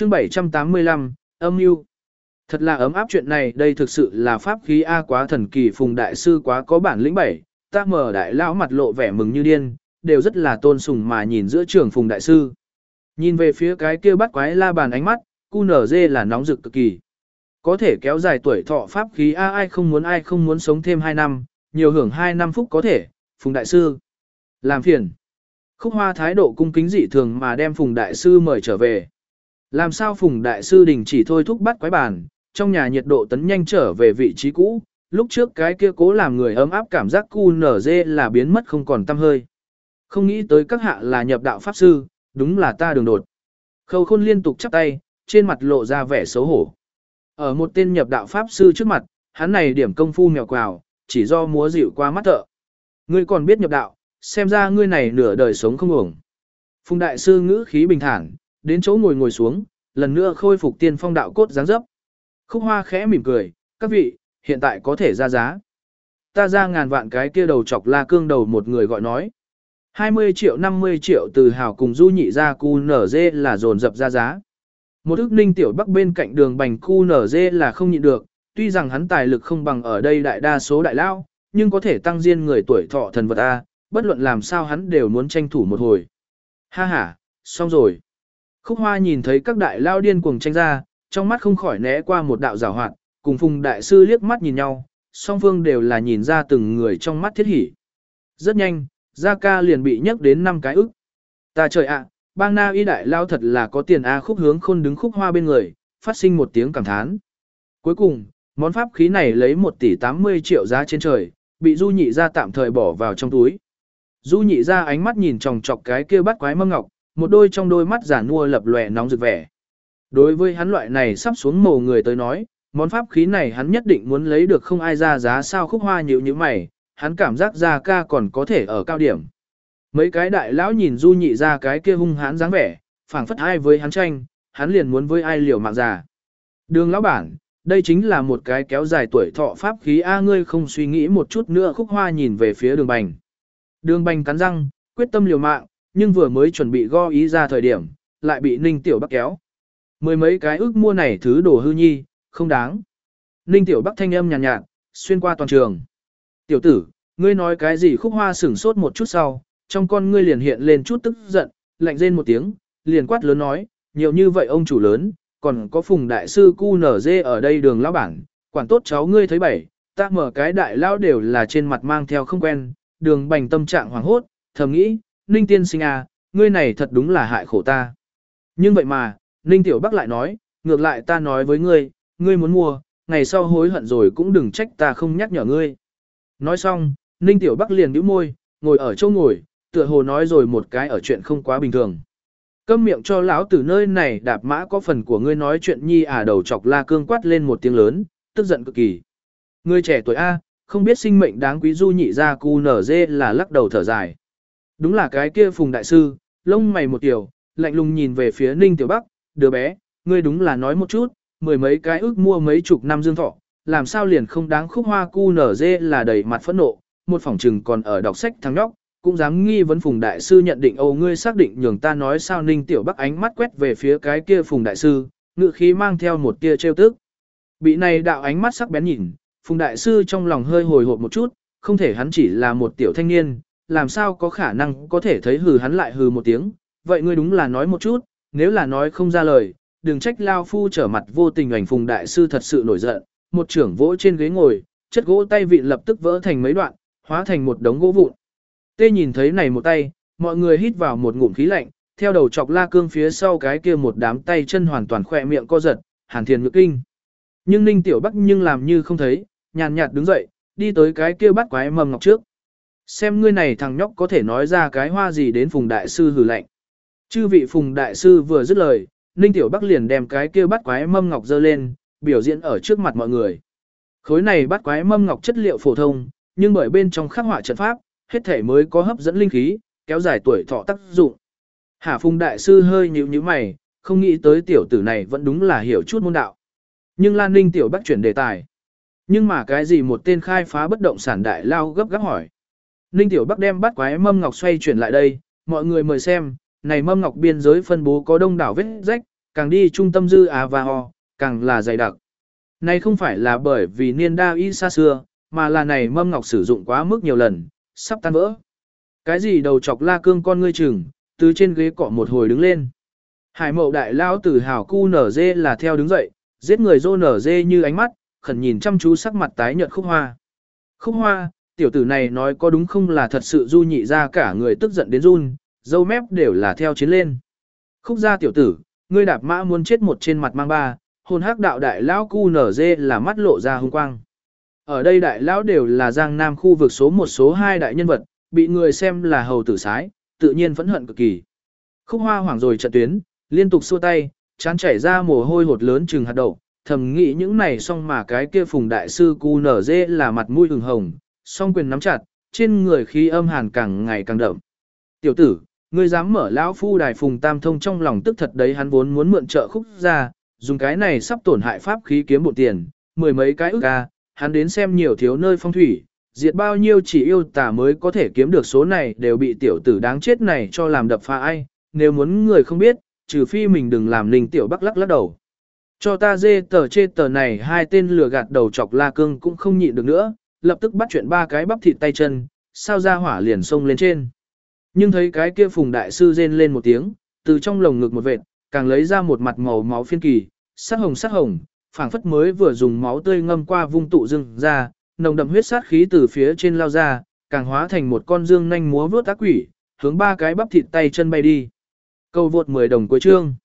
Chương 785, âm mưu. Thật là ấm áp, chuyện này đây thực sự là pháp khí A, quá thần kỳ, Phùng đại sư quá có bản lĩnh. Bảy ta mở đại lão mặt lộ vẻ mừng như điên, đều rất là tôn sùng mà nhìn giữa trường Phùng đại sư. Nhìn về phía cái kia bắt quái la bàn, ánh mắt QNZ là nóng rực cực kỳ. Có thể kéo dài tuổi thọ pháp khí A, ai không muốn sống thêm 2 năm, nhiều hưởng 2 năm phúc có thể. Phùng đại sư làm phiền. Khúc Hoa thái độ cung kính dị thường mà đem Phùng đại sư mời trở về. Làm sao Phùng đại sư đình chỉ thôi thúc bắt quái bàn, trong nhà nhiệt độ tấn nhanh trở về vị trí cũ, lúc trước cái kia cố làm người ấm áp cảm giác QNZ là biến mất không còn tăm hơi. Không nghĩ tới các hạ là nhập đạo pháp sư, đúng là ta đường đột. Khâu Khôn liên tục chắp tay, trên mặt lộ ra vẻ xấu hổ. Ở một tên nhập đạo pháp sư trước mặt, hắn này điểm công phu mèo quào, chỉ do múa dịu qua mắt thợ. Ngươi còn biết nhập đạo, xem ra ngươi này nửa đời sống không ổng. Phùng đại sư ngữ khí bình thản, đến chỗ ngồi xuống, lần nữa khôi phục tiên phong đạo cốt dáng dấp. Khúc Hoa khẽ mỉm cười, các vị, hiện tại có thể ra giá. Ta ra ngàn vạn, cái kia đầu chọc La Cương đầu một người gọi nói. 20 triệu 50 triệu từ hào cùng Du nhị ra QNZ là dồn dập ra giá. Một ức Ninh Tiểu Bắc bên cạnh Đường Bành QNZ là không nhịn được, tuy rằng hắn tài lực không bằng ở đây đại đa số đại lao, nhưng có thể tăng diên người tuổi thọ thần vật A, bất luận làm sao hắn đều muốn tranh thủ một hồi. Ha ha, xong rồi. Khúc Hoa nhìn thấy các đại lao điên cuồng tranh ra, trong mắt không khỏi né qua một đạo giảo hoạt, cùng Phùng đại sư liếc mắt nhìn nhau, song phương đều là nhìn ra từng người trong mắt thiết hỉ. Rất nhanh, Gia Ca liền bị nhắc đến 5 cái ức. Ta trời ạ, bang na y đại lao thật là có tiền A. Khúc Hướng Khôn đứng Khúc Hoa bên người, phát sinh một tiếng cảm thán. Cuối cùng, món pháp khí này lấy 1 tỷ 80 triệu giá trên trời, bị Du nhị ra tạm thời bỏ vào trong túi. Du nhị ra ánh mắt nhìn chòng chọc cái kia bắt quái mâm ngọc, một đôi trong đôi mắt giả nua lập lòe nóng rực vẻ. Đối với hắn loại này sắp xuống mồ người tới nói, món pháp khí này hắn nhất định muốn lấy được, không ai ra giá. Sao? Khúc Hoa nhíu như mày, hắn cảm giác Gia Ca còn có thể ở cao điểm. Mấy cái đại lão nhìn Du nhị ra cái kia hung hãn dáng vẻ, phảng phất ai với hắn tranh, hắn liền muốn với ai liều mạng già. Đường lão bản, đây chính là một cái kéo dài tuổi thọ pháp khí A, ngươi không suy nghĩ một chút nữa? Khúc Hoa nhìn về phía Đường Bành. Đường Bành cắn răng, quyết tâm liều mạng, nhưng vừa mới chuẩn bị go ý ra thời điểm, lại bị Ninh Tiểu Bắc kéo. Mười mấy cái ước mua này thứ đồ hư nhi, không đáng. Ninh Tiểu Bắc thanh âm nhàn nhạt, xuyên qua toàn trường. Tiểu tử, ngươi nói cái gì? Khúc Hoa sửng sốt một chút sau, trong con ngươi liền hiện lên chút tức giận, lạnh rên một tiếng, liền quát lớn nói, nhiều như vậy ông chủ lớn, còn có Phùng đại sư QNZ ở đây. Đường lão bản, quản tốt cháu ngươi thấy bảy, ta mở cái đại lão đều là trên mặt mang theo không quen. Đường Bành tâm trạng hoảng hốt, thầm nghĩ, Ninh tiên sinh à, ngươi này thật đúng là hại khổ ta. Nhưng vậy mà, Ninh Tiểu Bắc lại nói, ngược lại ta nói với ngươi, ngươi muốn mua, ngày sau hối hận rồi cũng đừng trách ta không nhắc nhở ngươi. Nói xong, Ninh Tiểu Bắc liền nhíu môi, ngồi ở chỗ ngồi, tựa hồ nói rồi một cái ở chuyện không quá bình thường. Câm miệng cho lão tử, nơi này đạp mã có phần của ngươi nói chuyện nhi à? Đầu chọc La Cương quát lên một tiếng lớn, tức giận cực kỳ. Ngươi trẻ tuổi A, không biết sinh mệnh đáng quý. Du nhị ra QNZ là lắc đầu thở dài. Đúng là cái kia Phùng đại sư, lông mày một kiểu, lạnh lùng nhìn về phía Ninh Tiểu Bắc, đứa bé, ngươi đúng là nói một chút, mười mấy cái ước mua mấy chục năm dương thọ, làm sao liền không đáng? Khúc Hoa QNZ là đầy mặt phẫn nộ, một phỏng trừng còn ở đọc sách thằng nhóc, cũng dám nghi vấn Phùng đại sư nhận định. Ồ, ngươi xác định nhường ta nói sao? Ninh Tiểu Bắc ánh mắt quét về phía cái kia Phùng đại sư, ngự khí mang theo một tia trêu tức. Bị này đạo ánh mắt sắc bén nhìn, Phùng đại sư trong lòng hơi hồi hộp một chút, không thể, hắn chỉ là một tiểu thanh niên, làm sao có khả năng có thể thấy hừ. Hắn lại hừ một tiếng, vậy ngươi đúng là nói một chút, nếu là nói không ra lời, đừng trách lao phu trở mặt vô tình. Ảnh Phùng đại sư thật sự nổi giận, một trưởng vỗ trên ghế ngồi, chất gỗ tay vịn lập tức vỡ thành mấy đoạn, hóa thành một đống gỗ vụn. Tê nhìn thấy này một tay, mọi người hít vào một ngụm khí lạnh, theo đầu chọc La Cương phía sau cái kia một đám tay chân hoàn toàn khỏe miệng co giật, hàn thiền nhược kinh. Nhưng Ninh Tiểu Bắc nhưng làm như không thấy, nhàn nhạt đứng dậy, đi tới cái kia bắt quái mâm ngọc trước. Xem ngươi này thằng nhóc có thể nói ra cái hoa gì đến? Phùng đại sư hừ lạnh. Chư vị, Phùng đại sư vừa dứt lời, Ninh Tiểu Bắc liền đem cái kia bắt quái mâm ngọc dơ lên, biểu diễn ở trước mặt mọi người. Khối này bắt quái mâm ngọc chất liệu phổ thông, nhưng bởi bên trong khắc họa trận pháp, hết thể mới có hấp dẫn linh khí, kéo dài tuổi thọ tác dụng. Hả? Phùng đại sư hơi nhíu mày, không nghĩ tới tiểu tử này vẫn đúng là hiểu chút môn đạo. Nhưng Lan Ninh Tiểu Bắc chuyển đề tài. Nhưng mà cái gì? Một tên khai phá bất động sản đại lao gấp gáp hỏi. Ninh Tiểu Bắc đem bắt quái mâm ngọc xoay chuyển lại đây, mọi người mời xem, này mâm ngọc biên giới phân bố có đông đảo vết rách, càng đi trung tâm dư á và ho, càng là dày đặc. Này không phải là bởi vì niên đa y xa xưa, mà là này mâm ngọc sử dụng quá mức nhiều lần, sắp tan vỡ. Cái gì đầu chọc La Cương con ngươi chừng, từ trên ghế cọ một hồi đứng lên. Hải Mậu đại lao tử hào cu nở dê là theo đứng dậy, giết người rô nở dê như ánh mắt, khẩn nhìn chăm chú sắc mặt tái nhợt Khúc Hoa. Khúc Hoa, tiểu tử này nói có đúng không là thật sự du nhị ra cả người tức giận đến run, dâu mép đều là theo chiến lên. Khúc gia tiểu tử, ngươi đạp mã muốn chết một trên mặt mang ba, hồn hắc đạo đại lão cu nở dê là mắt lộ ra hung quang. Ở đây đại lão đều là Giang Nam khu vực số 1 số 2 đại nhân vật, bị người xem là hầu tử sái, tự nhiên phẫn hận cực kỳ. Khúc Hoa hoảng rồi trận tuyến, liên tục xua tay, chán chảy ra mồ hôi hột lớn chừng hạt đậu, thầm nghĩ những này xong mà cái kia Phùng đại sư cu nở dê là mặt mũi ửng hồng, song quyền nắm chặt, trên người khí âm hàn càng ngày càng đậm. Tiểu tử, ngươi dám mở lão phu đài Phùng Tam Thông trong lòng tức thật đấy, hắn vốn muốn mượn trợ Khúc ra, dùng cái này sắp tổn hại pháp khí kiếm bộ tiền, mười mấy cái ức ca, hắn đến xem nhiều thiếu nơi phong thủy, diệt bao nhiêu chỉ yêu tà mới có thể kiếm được số này đều bị tiểu tử đáng chết này cho làm đập phá ai, nếu muốn người không biết, trừ phi mình đừng làm Ninh Tiểu Bắc lắc lắc đầu. Cho ta dê tờ chê tờ này, hai tên lừa gạt đầu chọc La Cương cũng không nhịn được nữa, lập tức bắt chuyện ba cái bắp thịt tay chân, sao ra hỏa liền xông lên trên. Nhưng thấy cái kia Phùng đại sư rên lên một tiếng, từ trong lồng ngực một vệt, càng lấy ra một mặt màu máu phiên kỳ, sắc hồng, phảng phất mới vừa dùng máu tươi ngâm qua vung tụ dưng ra, nồng đậm huyết sát khí từ phía trên lao ra, càng hóa thành một con dương nhanh múa vướt ác quỷ, hướng ba cái bắp thịt tay chân bay đi. Câu vượt 10 đồng cuối chương.